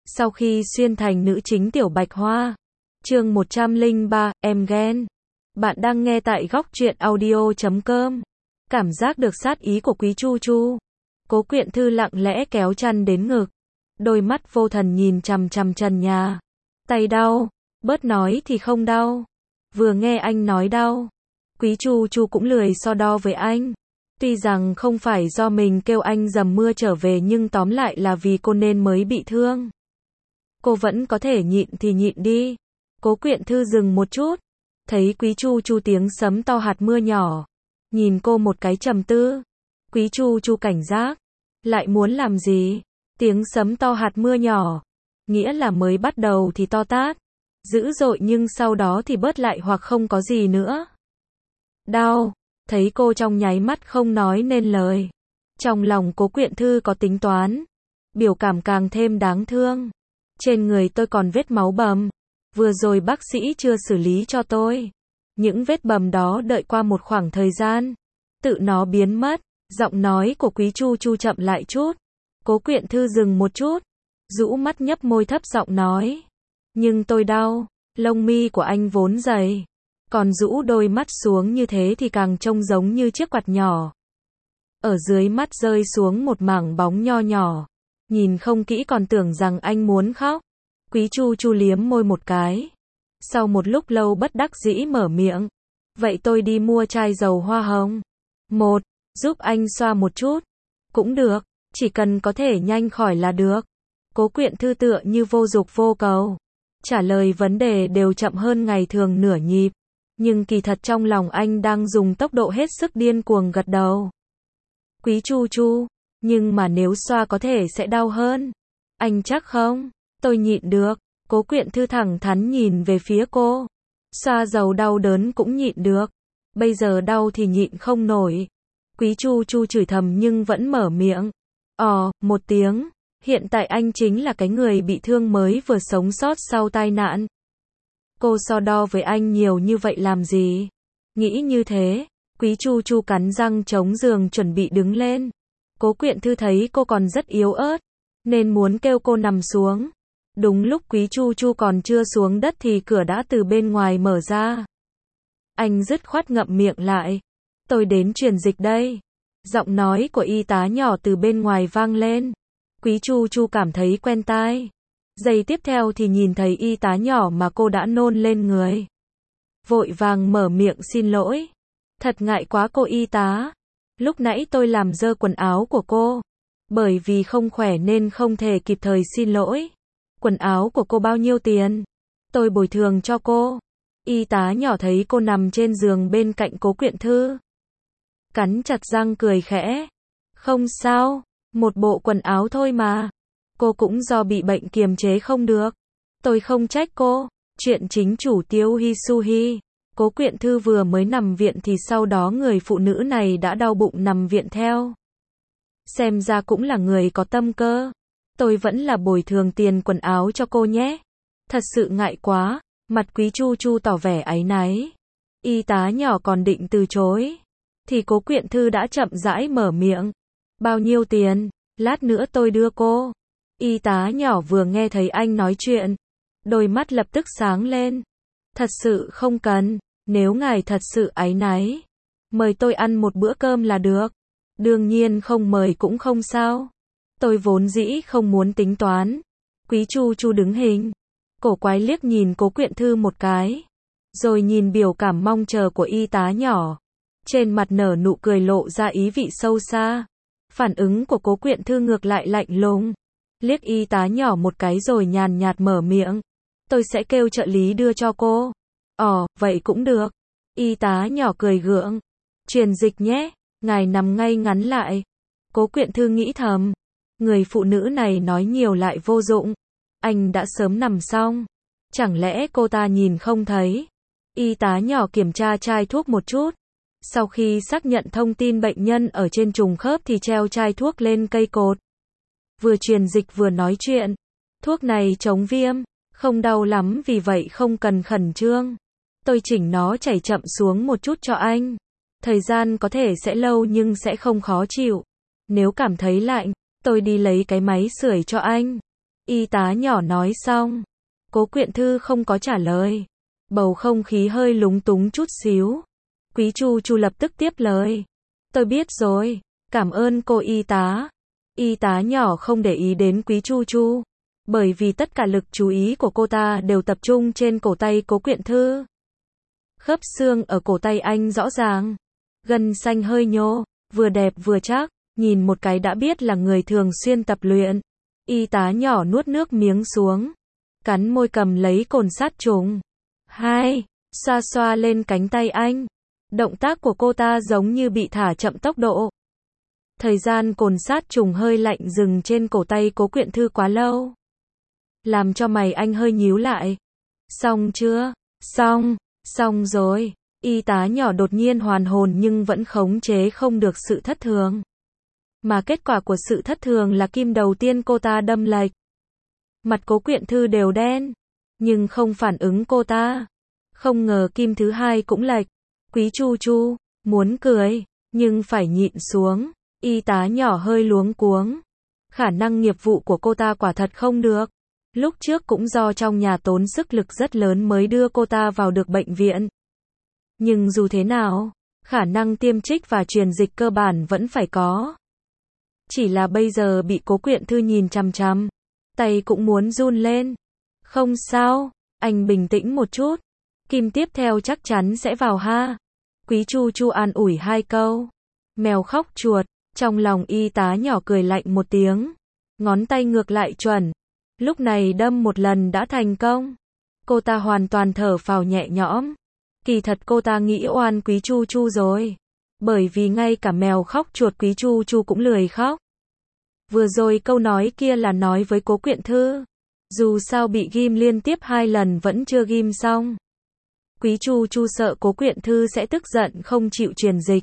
Sau khi xuyên thành nữ chính Tiểu Bạch Hoa. Chương 103, em ghen. Bạn đang nghe tại góc truyện audio.com. Cảm giác được sát ý của Quý Chu Chu. Cố Quyện Thư lặng lẽ kéo chăn đến ngực. Đôi mắt vô thần nhìn chằm chằm trần nhà. Tay đau. Bớt nói thì không đau. Vừa nghe anh nói đau. Quý Chu Chu cũng lười so đo với anh. Tuy rằng không phải do mình kêu anh dầm mưa trở về, nhưng tóm lại là vì cô nên mới bị thương. Cô vẫn có thể nhịn thì nhịn đi. Cố Quyện Thư dừng một chút. Thấy Quý Chu Chu tiếng sấm to hạt mưa nhỏ. Nhìn cô một cái trầm tư. Quý Chu Chu cảnh giác. Lại muốn làm gì? Tiếng sấm to hạt mưa nhỏ. Nghĩa là mới bắt đầu thì to tát. Dữ dội nhưng sau đó thì bớt lại hoặc không có gì nữa. Đau. Thấy cô trong nháy mắt không nói nên lời. Trong lòng Cố Quyện Thư có tính toán. Biểu cảm càng thêm đáng thương. Trên người tôi còn vết máu bầm. Vừa rồi bác sĩ chưa xử lý cho tôi. Những vết bầm đó đợi qua một khoảng thời gian. Tự nó biến mất. Giọng nói của Quý Chu Chu chậm lại chút. Cố Quyện Thư dừng một chút. Rũ mắt nhấp môi thấp giọng nói. Nhưng tôi đau. Lông mi của anh vốn dày. Còn rũ đôi mắt xuống như thế thì càng trông giống như chiếc quạt nhỏ. Ở dưới mắt rơi xuống một mảng bóng nho nhỏ. Nhìn không kỹ còn tưởng rằng anh muốn khóc. Quý Chu Chu liếm môi một cái. Sau một lúc lâu bất đắc dĩ mở miệng. Vậy tôi đi mua chai dầu hoa hồng. Một, giúp anh xoa một chút. Cũng được, chỉ cần có thể nhanh khỏi là được. Cố Quyện Thư tựa như vô dục vô cầu. Trả lời vấn đề đều chậm hơn ngày thường nửa nhịp. Nhưng kỳ thật trong lòng anh đang dùng tốc độ hết sức điên cuồng gật đầu. Quý Chu Chu, nhưng mà nếu xoa có thể sẽ đau hơn. Anh chắc không? Tôi nhịn được. Cố Quyện Thư thẳng thắn nhìn về phía cô. Xoa dầu đau đớn cũng nhịn được. Bây giờ đau thì nhịn không nổi. Quý Chu Chu chửi thầm nhưng vẫn mở miệng. Một tiếng. Hiện tại anh chính là cái người bị thương mới vừa sống sót sau tai nạn. Cô so đo với anh nhiều như vậy làm gì? Nghĩ như thế, Quý Chu Chu cắn răng chống giường chuẩn bị đứng lên. Cố Quyện Thư thấy cô còn rất yếu ớt, nên muốn kêu cô nằm xuống. Đúng lúc Quý Chu Chu còn chưa xuống đất thì cửa đã từ bên ngoài mở ra. Anh dứt khoát ngậm miệng lại. Tôi đến truyền dịch đây. Giọng nói của y tá nhỏ từ bên ngoài vang lên. Quý Chu Chu cảm thấy quen tai. Giây tiếp theo thì nhìn thấy y tá nhỏ mà cô đã nôn lên người. Vội vàng mở miệng xin lỗi. Thật ngại quá cô y tá. Lúc nãy tôi làm dơ quần áo của cô. Bởi vì không khỏe nên không thể kịp thời xin lỗi. Quần áo của cô bao nhiêu tiền? Tôi bồi thường cho cô. Y tá nhỏ thấy cô nằm trên giường bên cạnh Cố Quyện Thư. Cắn chặt răng cười khẽ. Không sao, một bộ quần áo thôi mà. Cô cũng do bị bệnh kiềm chế không được. Tôi không trách cô. Chuyện chính chủ Tiêu Hi Su Hi. Cố Quyện Thư vừa mới nằm viện thì sau đó người phụ nữ này đã đau bụng nằm viện theo. Xem ra cũng là người có tâm cơ. Tôi vẫn là bồi thường tiền quần áo cho cô nhé. Thật sự ngại quá. Mặt Quý Chu Chu tỏ vẻ áy náy. Y tá nhỏ còn định từ chối. Thì Cố Quyện Thư đã chậm rãi mở miệng. Bao nhiêu tiền? Lát nữa tôi đưa cô. Y tá nhỏ vừa nghe thấy anh nói chuyện. Đôi mắt lập tức sáng lên. Thật sự không cần. Nếu ngài thật sự áy náy. Mời tôi ăn một bữa cơm là được. Đương nhiên không mời cũng không sao. Tôi vốn dĩ không muốn tính toán. Quý Chu Chu đứng hình. Cổ quái liếc nhìn Cố Quyện Thư một cái. Rồi nhìn biểu cảm mong chờ của y tá nhỏ. Trên mặt nở nụ cười lộ ra ý vị sâu xa. Phản ứng của Cố Quyện Thư ngược lại lạnh lùng. Liếc y tá nhỏ một cái rồi nhàn nhạt mở miệng. Tôi sẽ kêu trợ lý đưa cho cô. Vậy cũng được. Y tá nhỏ cười gượng. Truyền dịch nhé. Ngài nằm ngay ngắn lại. Cố Quyện Thư nghĩ thầm. Người phụ nữ này nói nhiều lại vô dụng. Anh đã sớm nằm xong. Chẳng lẽ cô ta nhìn không thấy? Y tá nhỏ kiểm tra chai thuốc một chút. Sau khi xác nhận thông tin bệnh nhân ở trên trùng khớp thì treo chai thuốc lên cây cột. Vừa truyền dịch vừa nói chuyện. Thuốc này chống viêm. Không đau lắm vì vậy không cần khẩn trương. Tôi chỉnh nó chảy chậm xuống một chút cho anh. Thời gian có thể sẽ lâu nhưng sẽ không khó chịu. Nếu cảm thấy lạnh, tôi đi lấy cái máy sưởi cho anh. Y tá nhỏ nói xong. Cố Quyện Thư không có trả lời. Bầu không khí hơi lúng túng chút xíu. Quý Chu Chu lập tức tiếp lời. Tôi biết rồi. Cảm ơn cô y tá. Y tá nhỏ không để ý đến Quý Chu Chu. Bởi vì tất cả lực chú ý của cô ta đều tập trung trên cổ tay Cố Quyện Thư. Khớp xương ở cổ tay anh rõ ràng. Gân xanh hơi nhô, vừa đẹp vừa chắc, nhìn một cái đã biết là người thường xuyên tập luyện. Y tá nhỏ nuốt nước miếng xuống. Cắn môi cầm lấy cồn sát trùng. Xoa xoa lên cánh tay anh. Động tác của cô ta giống như bị thả chậm tốc độ. Thời gian cồn sát trùng hơi lạnh dừng trên cổ tay Cố Quyện Thư quá lâu. Làm cho mày anh hơi nhíu lại. Xong chưa? Xong rồi. Y tá nhỏ đột nhiên hoàn hồn nhưng vẫn khống chế không được sự thất thường. Mà kết quả của sự thất thường là kim đầu tiên cô ta đâm lệch. Mặt Cố Quyện Thư đều đen. Nhưng không phản ứng cô ta. Không ngờ kim thứ hai cũng lệch. Quý Chu Chu, muốn cười, nhưng phải nhịn xuống. Y tá nhỏ hơi luống cuống. Khả năng nghiệp vụ của cô ta quả thật không được. Lúc trước cũng do trong nhà tốn sức lực rất lớn mới đưa cô ta vào được bệnh viện. Nhưng dù thế nào, khả năng tiêm trích và truyền dịch cơ bản vẫn phải có. Chỉ là bây giờ bị Cố Quyện Thư nhìn chằm chằm, tay cũng muốn run lên. Không sao, anh bình tĩnh một chút. Kim tiếp theo chắc chắn sẽ vào ha. Quý Chu Chu an ủi hai câu. Mèo khóc chuột, trong lòng y tá nhỏ cười lạnh một tiếng. Ngón tay ngược lại chuẩn. Lúc này đâm một lần đã thành công. Cô ta hoàn toàn thở phào nhẹ nhõm. Kỳ thật cô ta nghĩ oan Quý Chu Chu rồi. Bởi vì ngay cả mèo khóc chuột Quý Chu Chu cũng lười khóc. Vừa rồi câu nói kia là nói với Cố Quyện Thư. Dù sao bị ghim liên tiếp 2 lần vẫn chưa ghim xong. Quý Chu Chu sợ Cố Quyện Thư sẽ tức giận không chịu truyền dịch.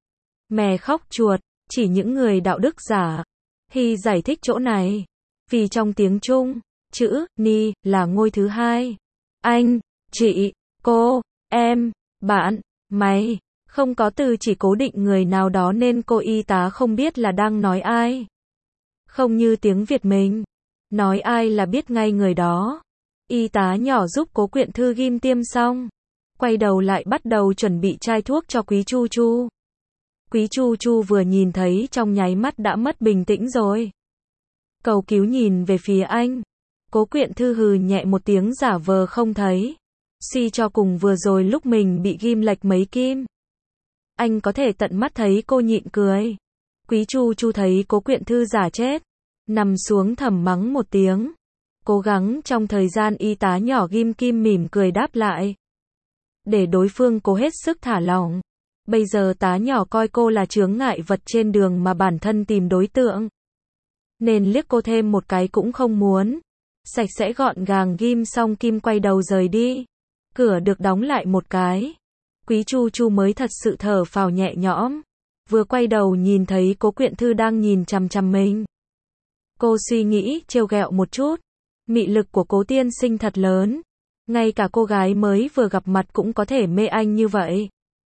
Mè khóc chuột, chỉ những người đạo đức giả. Hy giải thích chỗ này. Vì trong tiếng Trung, chữ ni là ngôi thứ hai. Anh, chị, cô, em, bạn, mày. Không có từ chỉ cố định người nào đó nên cô y tá không biết là đang nói ai. Không như tiếng Việt mình. Nói ai là biết ngay người đó. Y tá nhỏ giúp Cố Quyện Thư ghim tiêm xong. Quay đầu lại bắt đầu chuẩn bị chai thuốc cho Quý Chu Chu. Quý Chu Chu vừa nhìn thấy trong nháy mắt đã mất bình tĩnh rồi. Cầu cứu nhìn về phía anh. Cố Quyện Thư hừ nhẹ một tiếng giả vờ không thấy. Suy cho cùng vừa rồi lúc mình bị ghim lệch mấy kim. Anh có thể tận mắt thấy cô nhịn cười. Quý Chu Chu thấy Cố Quyện Thư giả chết. Nằm xuống thầm mắng một tiếng. Cố gắng trong thời gian y tá nhỏ ghim kim mỉm cười đáp lại. Để đối phương cố hết sức thả lỏng. Bây giờ tá nhỏ coi cô là chướng ngại vật trên đường mà bản thân tìm đối tượng. Nên liếc cô thêm một cái cũng không muốn. Sạch sẽ gọn gàng ghim xong kim quay đầu rời đi. Cửa được đóng lại một cái. Quý Chu Chu mới thật sự thở phào nhẹ nhõm. Vừa quay đầu nhìn thấy Cố Quyện Thư đang nhìn chằm chằm mình. Cô suy nghĩ, trêu ghẹo một chút. Mị lực của Cố tiên sinh thật lớn. Ngay cả cô gái mới vừa gặp mặt cũng có thể mê anh như vậy.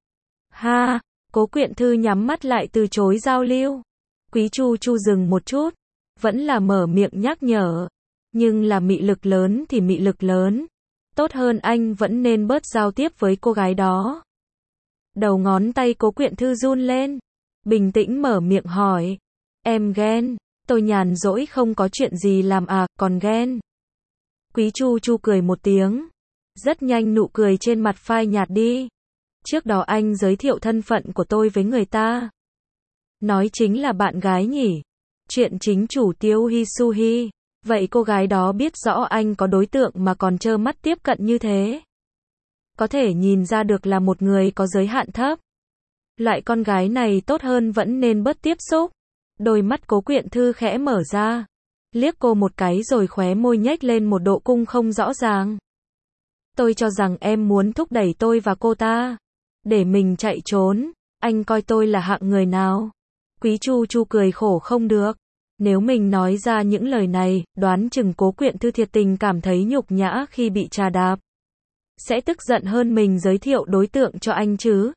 Ha, Cố Quyện Thư nhắm mắt lại từ chối giao lưu. Quý Chu Chu dừng một chút. Vẫn là mở miệng nhắc nhở. Nhưng là mị lực lớn thì mị lực lớn. Tốt hơn anh vẫn nên bớt giao tiếp với cô gái đó. Đầu ngón tay Cố Quyện Thư run lên. Bình tĩnh mở miệng hỏi. Em ghen. Tôi nhàn rỗi không có chuyện gì làm à, còn ghen. Quý Chu Chu cười một tiếng. Rất nhanh nụ cười trên mặt phai nhạt đi. Trước đó anh giới thiệu thân phận của tôi với người ta. Nói chính là bạn gái nhỉ. Chuyện chính chủ Tiêu Hi Su Hi. Vậy cô gái đó biết rõ anh có đối tượng mà còn trơ mắt tiếp cận như thế. Có thể nhìn ra được là một người có giới hạn thấp. Loại con gái này tốt hơn vẫn nên bớt tiếp xúc. Đôi mắt Cố Quyện Thư khẽ mở ra. Liếc cô một cái rồi khóe môi nhếch lên một độ cung không rõ ràng. Tôi cho rằng em muốn thúc đẩy tôi và cô ta. Để mình chạy trốn. Anh coi tôi là hạng người nào? Quý Chu Chu cười khổ không được. Nếu mình nói ra những lời này, đoán chừng Cố Quyện Thư thiệt tình cảm thấy nhục nhã khi bị trà đạp. Sẽ tức giận hơn mình giới thiệu đối tượng cho anh chứ.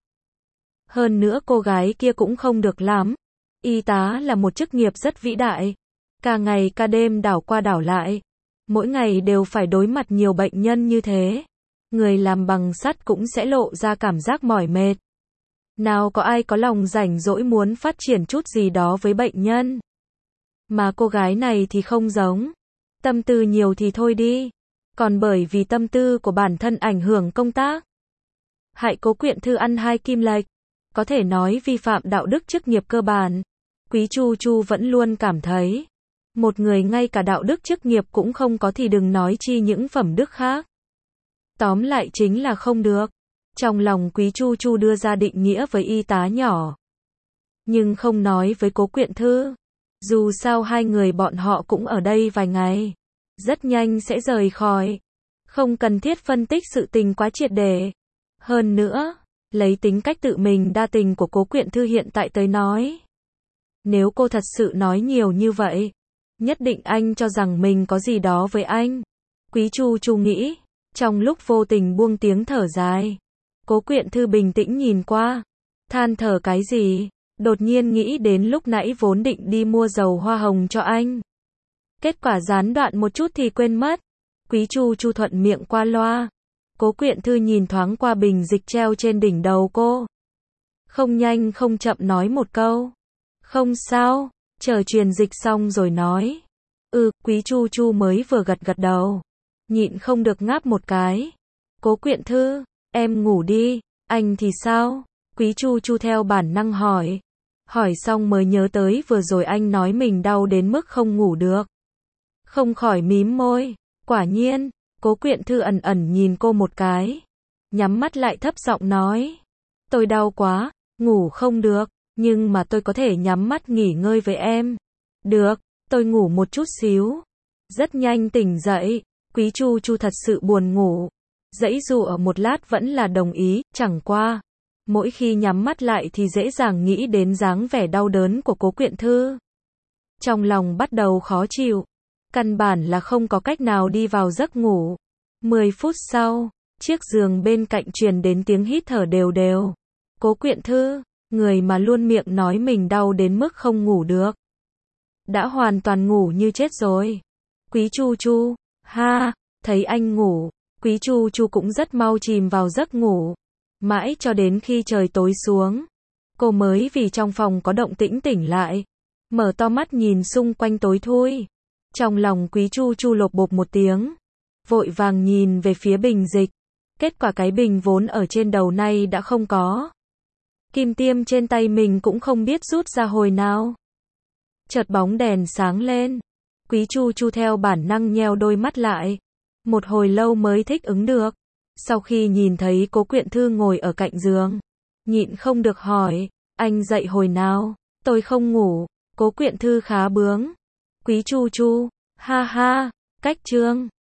Hơn nữa cô gái kia cũng không được lắm. Y tá là một chức nghiệp rất vĩ đại. Cả ngày cả đêm đảo qua đảo lại. Mỗi ngày đều phải đối mặt nhiều bệnh nhân như thế. Người làm bằng sắt cũng sẽ lộ ra cảm giác mỏi mệt. Nào có ai có lòng rảnh rỗi muốn phát triển chút gì đó với bệnh nhân. Mà cô gái này thì không giống. Tâm tư nhiều thì thôi đi. Còn bởi vì tâm tư của bản thân ảnh hưởng công tác. Hại Cố Quyện Thư ăn 2 kim lệch. Có thể nói vi phạm đạo đức chức nghiệp cơ bản. Quý Chu Chu vẫn luôn cảm thấy. Một người ngay cả đạo đức chức nghiệp cũng không có thì đừng nói chi những phẩm đức khác. Tóm lại chính là không được. Trong lòng Quý Chu Chu đưa ra định nghĩa với y tá nhỏ. Nhưng không nói với Cố Quyện Thư. Dù sao hai người bọn họ cũng ở đây vài ngày. Rất nhanh sẽ rời khỏi. Không cần thiết phân tích sự tình quá triệt để. Hơn nữa, lấy tính cách tự mình đa tình của Cố Quyện Thư hiện tại tới nói. Nếu cô thật sự nói nhiều như vậy, nhất định anh cho rằng mình có gì đó với anh. Quý Chu Chu nghĩ, trong lúc vô tình buông tiếng thở dài. Cố Quyện Thư bình tĩnh nhìn qua, than thở cái gì, đột nhiên nghĩ đến lúc nãy vốn định đi mua dầu hoa hồng cho anh. Kết quả gián đoạn một chút thì quên mất. Quý Chu Chu thuận miệng qua loa. Cố Quyện Thư nhìn thoáng qua bình dịch treo trên đỉnh đầu cô. Không nhanh không chậm nói một câu. Không sao, chờ truyền dịch xong rồi nói. Quý Chu Chu mới vừa gật gật đầu. Nhịn không được ngáp một cái. Cố Quyện Thư, em ngủ đi, anh thì sao? Quý Chu Chu theo bản năng hỏi. Hỏi xong mới nhớ tới vừa rồi anh nói mình đau đến mức không ngủ được. Không khỏi mím môi. Quả nhiên, Cố Quyện Thư ẩn ẩn nhìn cô một cái. Nhắm mắt lại thấp giọng nói. Tôi đau quá, ngủ không được, nhưng mà tôi có thể nhắm mắt nghỉ ngơi với em. Được, tôi ngủ một chút xíu. Rất nhanh tỉnh dậy, Quý Chu Chu thật sự buồn ngủ. Giãy giụa một lát vẫn là đồng ý, chẳng qua. Mỗi khi nhắm mắt lại thì dễ dàng nghĩ đến dáng vẻ đau đớn của Cố Quyện Thư. Trong lòng bắt đầu khó chịu. Căn bản là không có cách nào đi vào giấc ngủ. 10 phút sau, chiếc giường bên cạnh truyền đến tiếng hít thở đều đều. Cố Quyện Thư, người mà luôn miệng nói mình đau đến mức không ngủ được. Đã hoàn toàn ngủ như chết rồi. Quý Chu Chu, ha, thấy anh ngủ, Quý Chu Chu cũng rất mau chìm vào giấc ngủ. Mãi cho đến khi trời tối xuống, cô mới vì trong phòng có động tĩnh tỉnh lại. Mở to mắt nhìn xung quanh tối thui. Trong lòng Quý Chu Chu lộp bộp một tiếng. Vội vàng nhìn về phía bình dịch. Kết quả cái bình vốn ở trên đầu nay đã không có. Kim tiêm trên tay mình cũng không biết rút ra hồi nào. Chợt bóng đèn sáng lên. Quý Chu Chu theo bản năng nheo đôi mắt lại. Một hồi lâu mới thích ứng được. Sau khi nhìn thấy Cố Quyện Thư ngồi ở cạnh giường, nhịn không được hỏi, anh dậy hồi nào? Tôi không ngủ. Cố Quyện Thư khá bướng. Quý Chu Chu, ha ha, cách chương.